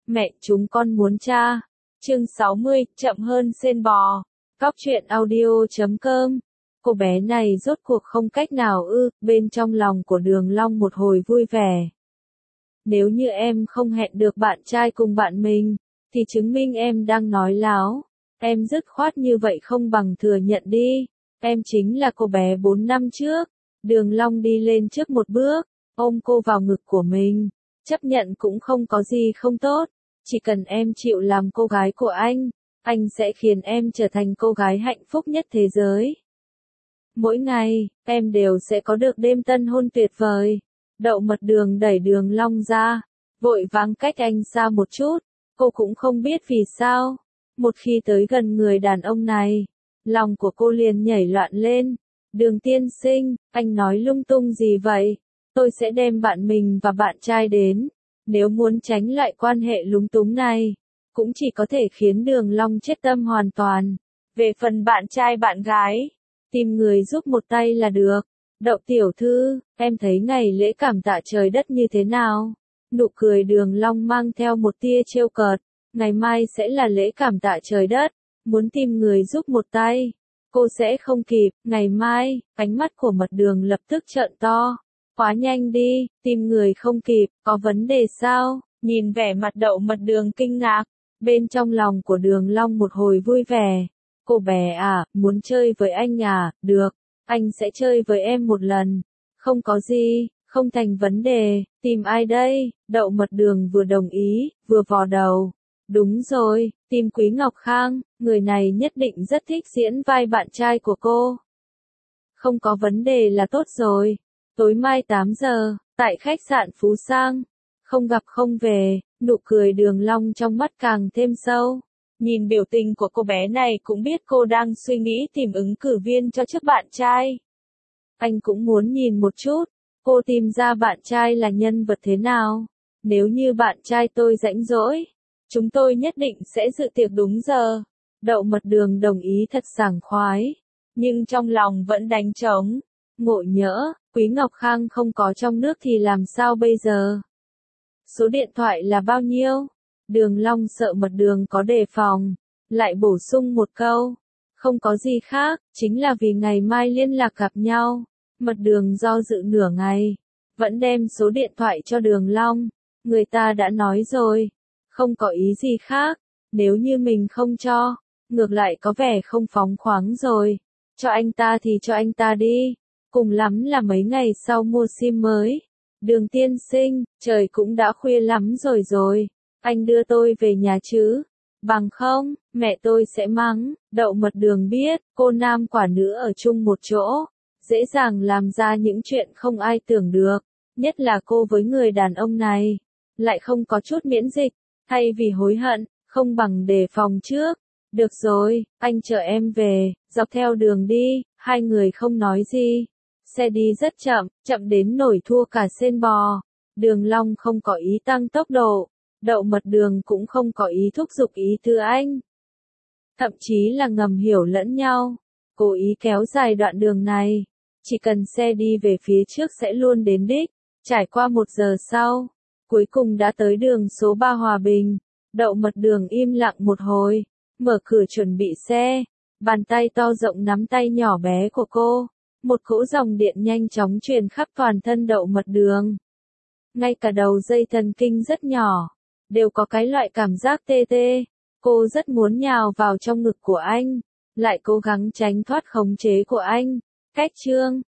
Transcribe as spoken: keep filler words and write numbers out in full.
Mẹ chúng con muốn cha. Chương sáu mươi, chậm hơn sên bò. Cóc truyện audio chấm com. Cô bé này rốt cuộc không cách nào ư, bên trong lòng của Đường Long một hồi vui vẻ. Nếu như em không hẹn được bạn trai cùng bạn mình, thì chứng minh em đang nói láo. Em dứt khoát như vậy không bằng thừa nhận đi. Em chính là cô bé bốn năm trước. Đường Long đi lên trước một bước, ôm cô vào ngực của mình. Chấp nhận cũng không có gì không tốt. Chỉ cần em chịu làm cô gái của anh, anh sẽ khiến em trở thành cô gái hạnh phúc nhất thế giới. Mỗi ngày, em đều sẽ có được đêm tân hôn tuyệt vời. Đậu Mật Đường đẩy Đường Long ra, vội vàng cách anh xa một chút. Cô cũng không biết vì sao. Một khi tới gần người đàn ông này, lòng của cô liền nhảy loạn lên. Đường tiên sinh, anh nói lung tung gì vậy? Tôi sẽ đem bạn mình và bạn trai đến. Nếu muốn tránh lại quan hệ lúng túng này, cũng chỉ có thể khiến Đường Long chết tâm hoàn toàn. Về phần bạn trai bạn gái, tìm người giúp một tay là được. Đậu tiểu thư, em thấy ngày lễ cảm tạ trời đất như thế nào? Nụ cười Đường Long mang theo một tia trêu cợt. Ngày mai sẽ là lễ cảm tạ trời đất, muốn tìm người giúp một tay. Cô sẽ không kịp, ngày mai, ánh mắt của Mật Đường lập tức trợn to. Quá nhanh đi, tìm người không kịp, có vấn đề sao? Nhìn vẻ mặt Đậu Mật Đường kinh ngạc, bên trong lòng của Đường Long một hồi vui vẻ. Cô bé à, muốn chơi với anh à, được, anh sẽ chơi với em một lần. Không có gì, không thành vấn đề, tìm ai đây? Đậu Mật Đường vừa đồng ý, vừa vò đầu. Đúng rồi, tìm Quý Ngọc Khang, người này nhất định rất thích diễn vai bạn trai của cô. Không có vấn đề là tốt rồi. Tối mai tám giờ, tại khách sạn Phú Sang. Không gặp không về, nụ cười Đường Long trong mắt càng thêm sâu. Nhìn biểu tình của cô bé này cũng biết cô đang suy nghĩ tìm ứng cử viên cho chức bạn trai. Anh cũng muốn nhìn một chút, cô tìm ra bạn trai là nhân vật thế nào. Nếu như bạn trai tôi rảnh rỗi, chúng tôi nhất định sẽ dự tiệc đúng giờ. Đậu Mật Đường đồng ý thật sảng khoái, nhưng trong lòng vẫn đánh trống. Ngộ nhỡ, Quý Ngọc Khang không có trong nước thì làm sao bây giờ? Số điện thoại là bao nhiêu? Đường Long sợ Mật Đường có đề phòng, lại bổ sung một câu. Không có gì khác, chính là vì ngày mai liên lạc gặp nhau. Mật Đường do dự nửa ngày, vẫn đem số điện thoại cho Đường Long. Người ta đã nói rồi, không có ý gì khác. Nếu như mình không cho, ngược lại có vẻ không phóng khoáng rồi. Cho anh ta thì cho anh ta đi. Cùng lắm là mấy ngày sau mua sim mới. Đường tiên sinh, trời cũng đã khuya lắm rồi rồi. Anh đưa tôi về nhà chứ? Bằng không, mẹ tôi sẽ mắng. Đậu Mật Đường biết, cô nam quả nữ ở chung một chỗ, dễ dàng làm ra những chuyện không ai tưởng được. Nhất là cô với người đàn ông này, lại không có chút miễn dịch. Thay vì hối hận, không bằng đề phòng trước. Được rồi, anh chở em về. Dọc theo đường đi, hai người không nói gì. Xe đi rất chậm, chậm đến nổi thua cả sên bò. Đường Long không có ý tăng tốc độ. Đậu Mật Đường cũng không có ý thúc giục ý tứ anh. Thậm chí là ngầm hiểu lẫn nhau. Cố ý kéo dài đoạn đường này. Chỉ cần xe đi về phía trước sẽ luôn đến đích. Trải qua một giờ sau, cuối cùng đã tới đường số ba Hòa Bình. Đậu Mật Đường im lặng một hồi, mở cửa chuẩn bị xe. Bàn tay to rộng nắm tay nhỏ bé của cô. Một cỗ dòng điện nhanh chóng truyền khắp toàn thân Đậu Mật Đường. Ngay cả đầu dây thần kinh rất nhỏ, đều có cái loại cảm giác tê tê. Cô rất muốn nhào vào trong ngực của anh, lại cố gắng tránh thoát khống chế của anh. Cách chương